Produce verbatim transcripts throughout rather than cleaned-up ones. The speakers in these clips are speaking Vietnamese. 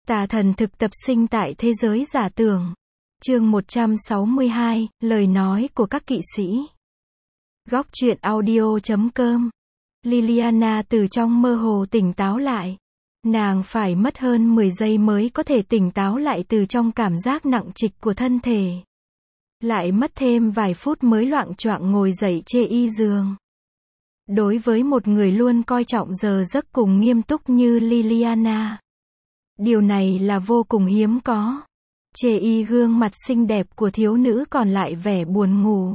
Tà thần thực tập sinh tại thế giới giả tưởng. Chương một trăm sáu mươi hai, lời nói của các kỵ sĩ. Góc truyện audio chấm com. Liliana từ trong mơ hồ tỉnh táo lại. Nàng phải mất hơn mười giây mới có thể tỉnh táo lại từ trong cảm giác nặng trịch của thân thể. Lại mất thêm vài phút mới loạng choạng ngồi dậy chê y giường. Đối với một người luôn coi trọng giờ giấc cùng nghiêm túc như Liliana, điều này là vô cùng hiếm có. Chê y gương mặt xinh đẹp của thiếu nữ còn lại vẻ buồn ngủ.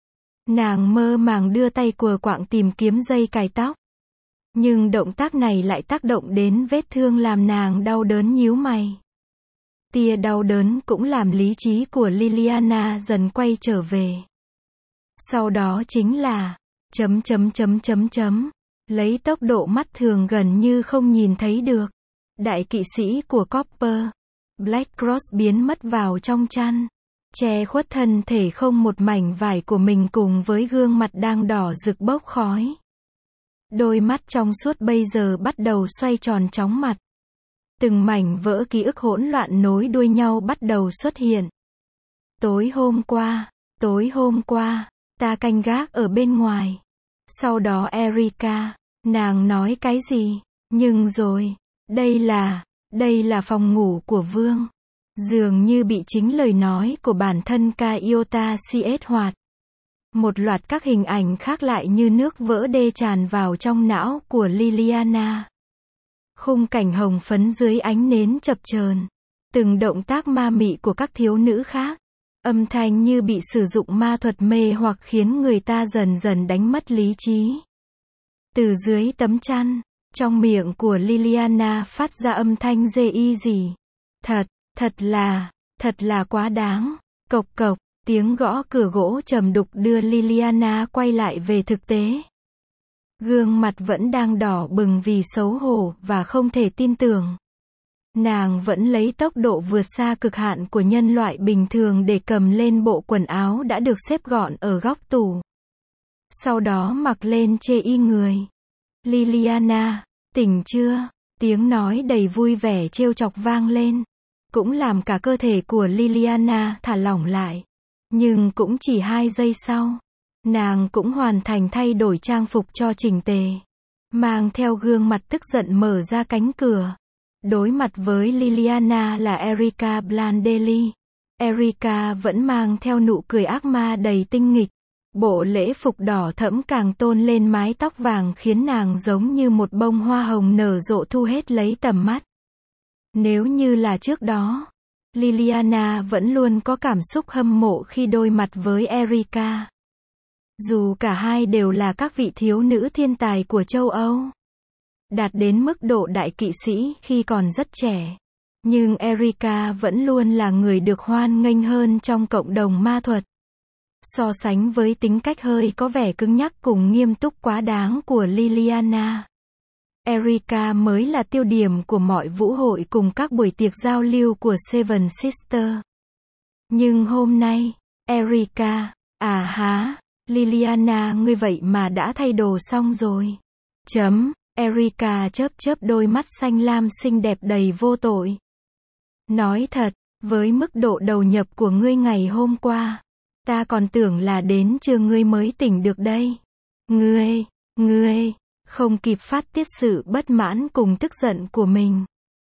Nàng mơ màng đưa tay quờ quạng tìm kiếm dây cài tóc. Nhưng động tác này lại tác động đến vết thương làm nàng đau đớn nhíu mày. Tia đau đớn cũng làm lý trí của Liliana dần quay trở về. Sau đó chính là chấm chấm chấm chấm chấm, lấy tốc độ mắt thường gần như không nhìn thấy được. Đại kỵ sĩ của Copper, Black Cross biến mất vào trong chăn, che khuất thân thể không một mảnh vải của mình cùng với gương mặt đang đỏ rực bốc khói. Đôi mắt trong suốt bây giờ bắt đầu xoay tròn chóng mặt. Từng mảnh vỡ ký ức hỗn loạn nối đuôi nhau bắt đầu xuất hiện. Tối hôm qua, tối hôm qua, ta canh gác ở bên ngoài. Sau đó Erica, nàng nói cái gì? Nhưng rồi, đây là, đây là phòng ngủ của Vương. Dường như bị chính lời nói của bản thân Kaiota siết hoạt. Một loạt các hình ảnh khác lại như nước vỡ đê tràn vào trong não của Liliana. Khung cảnh hồng phấn dưới ánh nến chập chờn, từng động tác ma mị của các thiếu nữ khác, âm thanh như bị sử dụng ma thuật mê hoặc khiến người ta dần dần đánh mất lý trí. Từ dưới tấm chăn, trong miệng của Liliana phát ra âm thanh dê y gì. Thật, thật là, thật là quá đáng. Cộc cộc, tiếng gõ cửa gỗ trầm đục đưa Liliana quay lại về thực tế. Gương mặt vẫn đang đỏ bừng vì xấu hổ và không thể tin tưởng. Nàng vẫn lấy tốc độ vượt xa cực hạn của nhân loại bình thường để cầm lên bộ quần áo đã được xếp gọn ở góc tủ. Sau đó mặc lên chê y người. Liliana, tỉnh chưa? Tiếng nói đầy vui vẻ trêu chọc vang lên. Cũng làm cả cơ thể của Liliana thả lỏng lại. Nhưng cũng chỉ hai giây sau, nàng cũng hoàn thành thay đổi trang phục cho chỉnh tề. Mang theo gương mặt tức giận mở ra cánh cửa. Đối mặt với Liliana là Erica Blandelli. Erica vẫn mang theo nụ cười ác ma đầy tinh nghịch. Bộ lễ phục đỏ thẫm càng tôn lên mái tóc vàng khiến nàng giống như một bông hoa hồng nở rộ thu hết lấy tầm mắt. Nếu như là trước đó, Liliana vẫn luôn có cảm xúc hâm mộ khi đối mặt với Erica. Dù cả hai đều là các vị thiếu nữ thiên tài của châu Âu, đạt đến mức độ đại kỵ sĩ khi còn rất trẻ. Nhưng Erica vẫn luôn là người được hoan nghênh hơn trong cộng đồng ma thuật. So sánh với tính cách hơi có vẻ cứng nhắc cùng nghiêm túc quá đáng của Liliana, Erica mới là tiêu điểm của mọi vũ hội cùng các buổi tiệc giao lưu của Seven Sisters. Nhưng hôm nay, Erica, à há, Liliana ngươi vậy mà đã thay đồ xong rồi. Chấm, Erica chớp chớp đôi mắt xanh lam xinh đẹp đầy vô tội. Nói thật, với mức độ đầu nhập của ngươi ngày hôm qua, ta còn tưởng là đến trưa ngươi mới tỉnh được đây. Ngươi, ngươi, không kịp phát tiết sự bất mãn cùng tức giận của mình.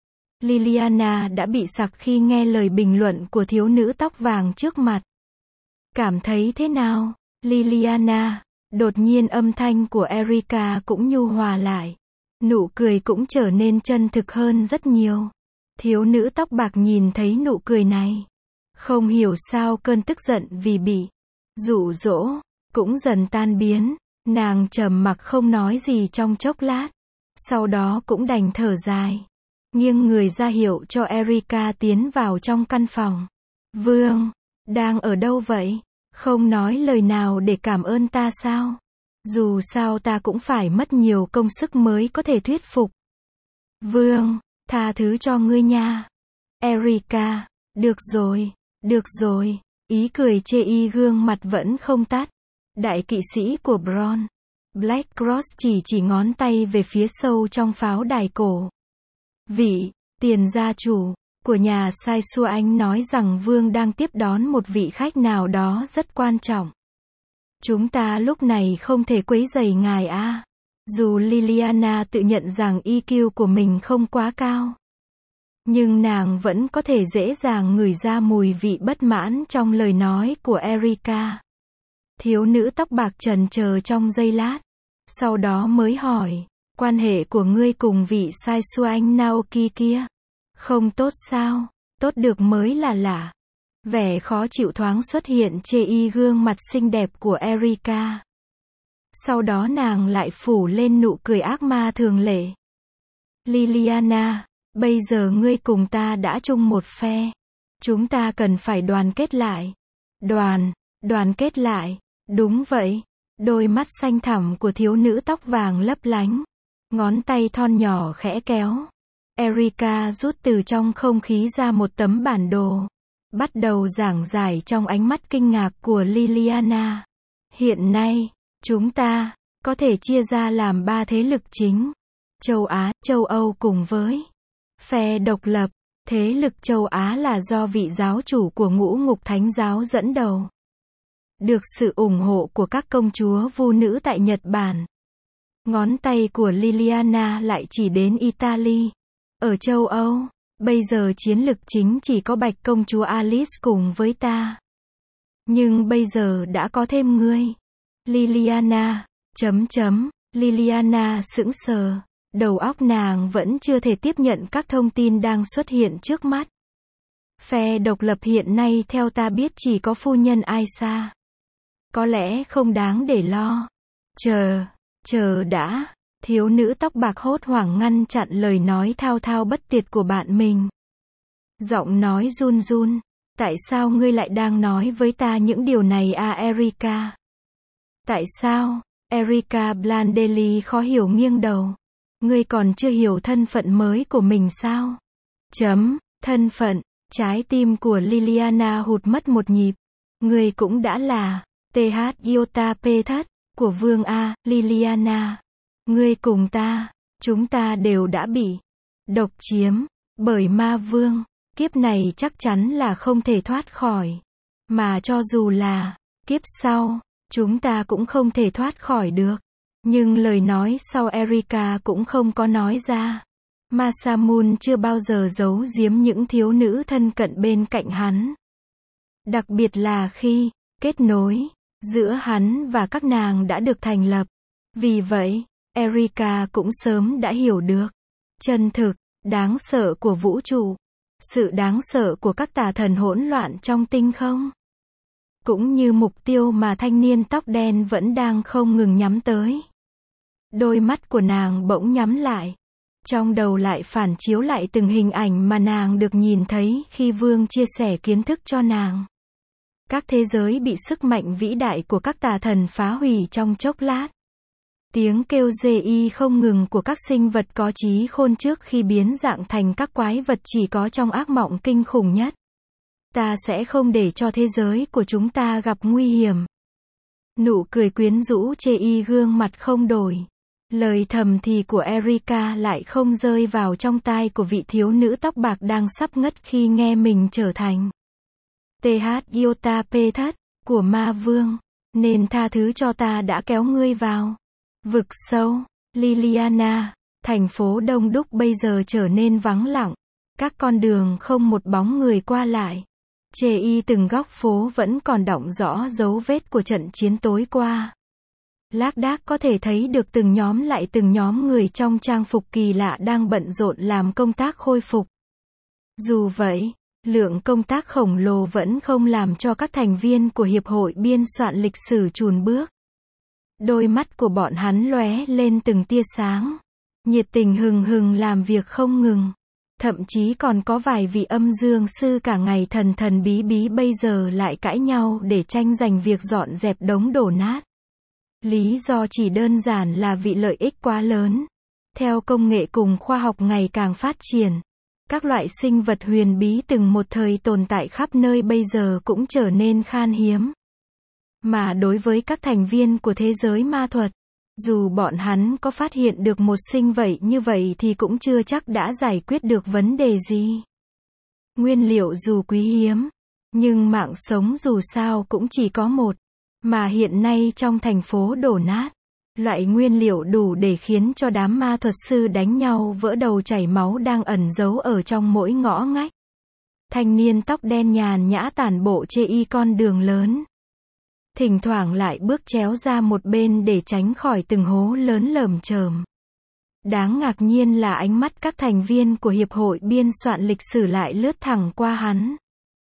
Liliana đã bị sặc khi nghe lời bình luận của thiếu nữ tóc vàng trước mặt. Cảm thấy thế nào, Liliana? Đột nhiên âm thanh của Erica cũng nhu hòa lại. Nụ cười cũng trở nên chân thực hơn rất nhiều. Thiếu nữ tóc bạc nhìn thấy nụ cười này. Không hiểu sao cơn tức giận vì bị dụ dỗ cũng dần tan biến. Nàng trầm mặc không nói gì trong chốc lát. Sau đó cũng đành thở dài. Nghiêng người ra hiệu cho Erica tiến vào trong căn phòng. Vương, đang ở đâu vậy? Không nói lời nào để cảm ơn ta sao? Dù sao ta cũng phải mất nhiều công sức mới có thể thuyết phục. Vương, tha thứ cho ngươi nha. Erica, được rồi, được rồi. Ý cười chê y gương mặt vẫn không tắt. Đại kỵ sĩ của Bron, Black Cross chỉ chỉ ngón tay về phía sâu trong pháo đài cổ. Vị, Tiền gia chủ của nhà Sai Xua Anh nói rằng Vương đang tiếp đón một vị khách nào đó rất quan trọng. Chúng ta lúc này không thể quấy rầy ngài a. À. Dù Liliana tự nhận rằng i kiu của mình không quá cao, nhưng nàng vẫn có thể dễ dàng ngửi ra mùi vị bất mãn trong lời nói của Erika. Thiếu nữ tóc bạc chần chờ trong giây lát, sau đó mới hỏi, quan hệ của ngươi cùng vị Sai Xua Anh Naoki kia, không tốt sao? Tốt được mới là lạ. Vẻ khó chịu thoáng xuất hiện trên gương mặt xinh đẹp của Erika. Sau đó nàng lại phủ lên nụ cười ác ma thường lệ. Liliana, bây giờ ngươi cùng ta đã chung một phe. Chúng ta cần phải đoàn kết lại. Đoàn, đoàn kết lại. Đúng vậy. Đôi mắt xanh thẳm của thiếu nữ tóc vàng lấp lánh. Ngón tay thon nhỏ khẽ kéo. Erika rút từ trong không khí ra một tấm bản đồ. Bắt đầu giảng giải trong ánh mắt kinh ngạc của Liliana. Hiện nay, chúng ta có thể chia ra làm ba thế lực chính. Châu Á, châu Âu cùng với phe độc lập. Thế lực châu Á là do vị giáo chủ của Ngũ Ngục Thánh giáo dẫn đầu. Được sự ủng hộ của các công chúa vu nữ tại Nhật Bản. Ngón tay của Liliana lại chỉ đến Italy. Ở châu Âu, bây giờ chiến lực chính chỉ có Bạch công chúa Alice cùng với ta. Nhưng bây giờ đã có thêm ngươi. Liliana, chấm chấm, Liliana sững sờ. Đầu óc nàng vẫn chưa thể tiếp nhận các thông tin đang xuất hiện trước mắt. Phe độc lập hiện nay theo ta biết chỉ có phu nhân Aisa. Có lẽ không đáng để lo. Chờ, chờ đã. Thiếu nữ tóc bạc hốt hoảng ngăn chặn lời nói thao thao bất tuyệt của bạn mình. Giọng nói run run. Tại sao ngươi lại đang nói với ta những điều này à Erika? Tại sao? Erika Blandelli khó hiểu nghiêng đầu. Ngươi còn chưa hiểu thân phận mới của mình sao? Chấm, thân phận. Trái tim của Liliana hụt mất một nhịp. Ngươi cũng đã là tê hát Iota P thất của Vương A, Liliana. Ngươi cùng ta, chúng ta đều đã bị độc chiếm bởi ma vương. Kiếp này chắc chắn là không thể thoát khỏi. Mà cho dù là kiếp sau, chúng ta cũng không thể thoát khỏi được. Nhưng lời nói sau Erika cũng không có nói ra. Masamune chưa bao giờ giấu giếm những thiếu nữ thân cận bên cạnh hắn. Đặc biệt là khi kết nối giữa hắn và các nàng đã được thành lập. Vì vậy, Erika cũng sớm đã hiểu được chân thực, đáng sợ của vũ trụ. Sự đáng sợ của các tà thần hỗn loạn trong tinh không. Cũng như mục tiêu mà thanh niên tóc đen vẫn đang không ngừng nhắm tới. Đôi mắt của nàng bỗng nhắm lại. Trong đầu lại phản chiếu lại từng hình ảnh mà nàng được nhìn thấy khi Vương chia sẻ kiến thức cho nàng. Các thế giới bị sức mạnh vĩ đại của các tà thần phá hủy trong chốc lát. Tiếng kêu dê y không ngừng của các sinh vật có trí khôn trước khi biến dạng thành các quái vật chỉ có trong ác mộng kinh khủng nhất. Ta sẽ không để cho thế giới của chúng ta gặp nguy hiểm. Nụ cười quyến rũ chê y gương mặt không đổi. Lời thầm thì của Erika lại không rơi vào trong tai của vị thiếu nữ tóc bạc đang sắp ngất khi nghe mình trở thành tê hát Iota P thất của ma vương. Nên tha thứ cho ta đã kéo ngươi vào vực sâu. Liliana, thành phố đông đúc bây giờ trở nên vắng lặng. Các con đường không một bóng người qua lại. Chê y từng góc phố vẫn còn đọng rõ dấu vết của trận chiến tối qua. Lác đác có thể thấy được từng nhóm lại từng nhóm người trong trang phục kỳ lạ đang bận rộn làm công tác khôi phục. Dù vậy, lượng công tác khổng lồ vẫn không làm cho các thành viên của Hiệp hội biên soạn lịch sử chùn bước. Đôi mắt của bọn hắn lóe lên từng tia sáng. Nhiệt tình hừng hừng làm việc không ngừng. Thậm chí còn có vài vị âm dương sư cả ngày thần thần bí bí bây giờ lại cãi nhau để tranh giành việc dọn dẹp đống đổ nát. Lý do chỉ đơn giản là vì lợi ích quá lớn. Theo công nghệ cùng khoa học ngày càng phát triển, các loại sinh vật huyền bí từng một thời tồn tại khắp nơi bây giờ cũng trở nên khan hiếm. Mà đối với các thành viên của thế giới ma thuật, Dù bọn hắn có phát hiện được một sinh vậy như vậy thì cũng chưa chắc đã giải quyết được vấn đề gì. Nguyên liệu dù quý hiếm, nhưng mạng sống dù sao cũng chỉ có một. Mà hiện nay trong thành phố đổ nát, loại nguyên liệu đủ để khiến cho đám ma thuật sư đánh nhau vỡ đầu chảy máu đang ẩn giấu ở trong mỗi ngõ ngách. Thanh niên tóc đen nhàn nhã tản bộ chê y con đường lớn. Thỉnh thoảng lại bước chéo ra một bên để tránh khỏi từng hố lớn lởm chởm. Đáng ngạc nhiên là ánh mắt các thành viên của Hiệp hội biên soạn lịch sử lại lướt thẳng qua hắn.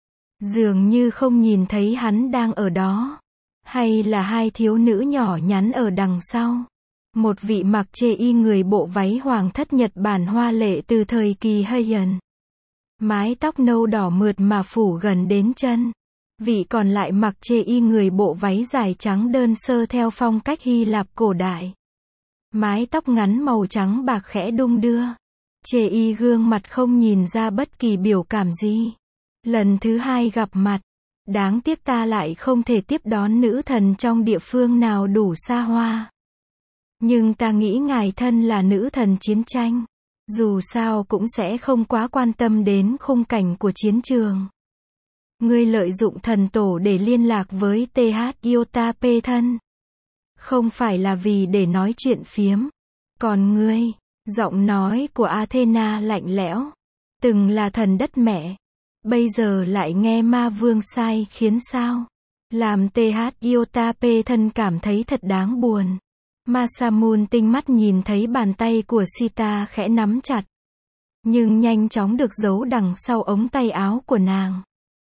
Dường như không nhìn thấy hắn đang ở đó. Hay là hai thiếu nữ nhỏ nhắn ở đằng sau. Một vị mặc chê y người bộ váy hoàng thất Nhật Bản hoa lệ từ thời kỳ Heian. Mái tóc nâu đỏ mượt mà phủ gần đến chân. Vị còn lại mặc chê y người bộ váy dài trắng đơn sơ theo phong cách Hy Lạp cổ đại. Mái tóc ngắn màu trắng bạc khẽ đung đưa. Chê y gương mặt không nhìn ra bất kỳ biểu cảm gì. Lần thứ hai gặp mặt. Đáng tiếc ta lại không thể tiếp đón nữ thần trong địa phương nào đủ xa hoa. Nhưng ta nghĩ ngài thân là nữ thần chiến tranh. Dù sao cũng sẽ không quá quan tâm đến khung cảnh của chiến trường. Ngươi lợi dụng thần tổ để liên lạc với tê hát Iota P thân. Không phải là vì để nói chuyện phiếm. Còn ngươi, giọng nói của Athena lạnh lẽo. Từng là thần đất mẹ. Bây giờ lại nghe ma vương sai khiến sao? Làm tê hát Iota P thân cảm thấy thật đáng buồn. Masamune tinh mắt nhìn thấy bàn tay của Sita khẽ nắm chặt. Nhưng nhanh chóng được giấu đằng sau ống tay áo của nàng.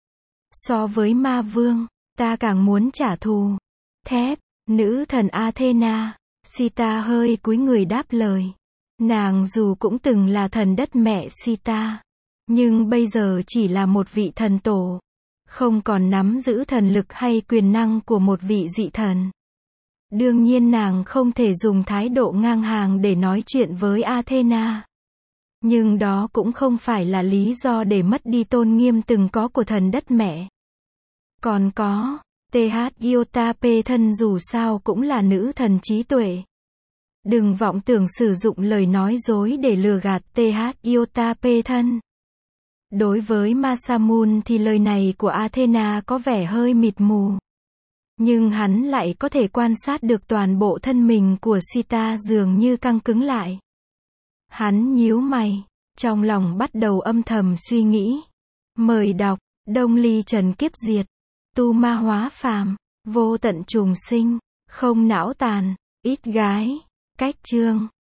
So với ma vương, ta càng muốn trả thù. Thép, nữ thần Athena. Sita hơi cúi người đáp lời. Nàng dù cũng từng là thần đất mẹ Sita. Nhưng bây giờ chỉ là một vị thần tổ. Không còn nắm giữ thần lực hay quyền năng của một vị dị thần. Đương nhiên nàng không thể dùng thái độ ngang hàng để nói chuyện với Athena. Nhưng đó cũng không phải là lý do để mất đi tôn nghiêm từng có của thần đất mẹ. Còn có, tê hát Iota P thân dù sao cũng là nữ thần trí tuệ. Đừng vọng tưởng sử dụng lời nói dối để lừa gạt tê hát Iota P thân. Đối với Masamune thì lời này của Athena có vẻ hơi mịt mù. Nhưng hắn lại có thể quan sát được toàn bộ thân mình của Sita dường như căng cứng lại. Hắn nhíu mày, trong lòng bắt đầu âm thầm suy nghĩ. Mời đọc, Đông Ly Trần Kiếp Diệt, Tu Ma Hóa Phàm, Vô Tận Trùng Sinh, Không Não Tàn, Ít Gái, Cách Chương.